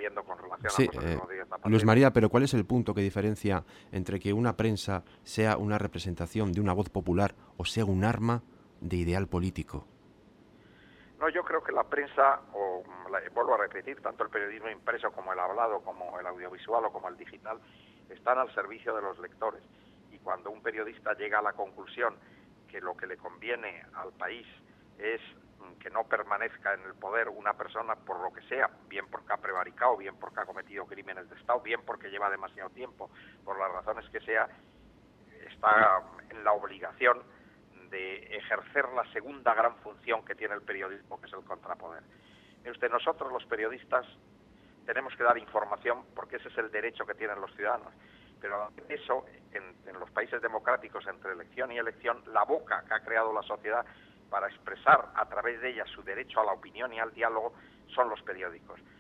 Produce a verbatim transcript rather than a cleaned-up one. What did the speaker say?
viendo con relación Sí, a José eh, Rodríguez Zapatero. Luis María, pero ¿cuál es el punto que diferencia entre que una prensa sea una representación de una voz popular o sea un arma de ideal político? No, yo creo que la prensa, o la, vuelvo a repetir, tanto el periodismo impreso como el hablado, como el audiovisual o como el digital, están al servicio de los lectores. Y cuando un periodista llega a la conclusión que lo que le conviene al país es que no permanezca en el poder una persona por lo que sea, bien porque ha prevaricado, bien porque ha cometido crímenes de Estado, bien porque lleva demasiado tiempo, por las razones que sea, está en la obligación de ejercer la segunda gran función que tiene el periodismo, que es el contrapoder. Mire usted, nosotros los periodistas tenemos que dar información porque ese es el derecho que tienen los ciudadanos, pero eso, en, en los países democráticos, entre elección y elección, la boca que ha creado la sociedad para expresar a través de ella su derecho a la opinión y al diálogo son los periódicos.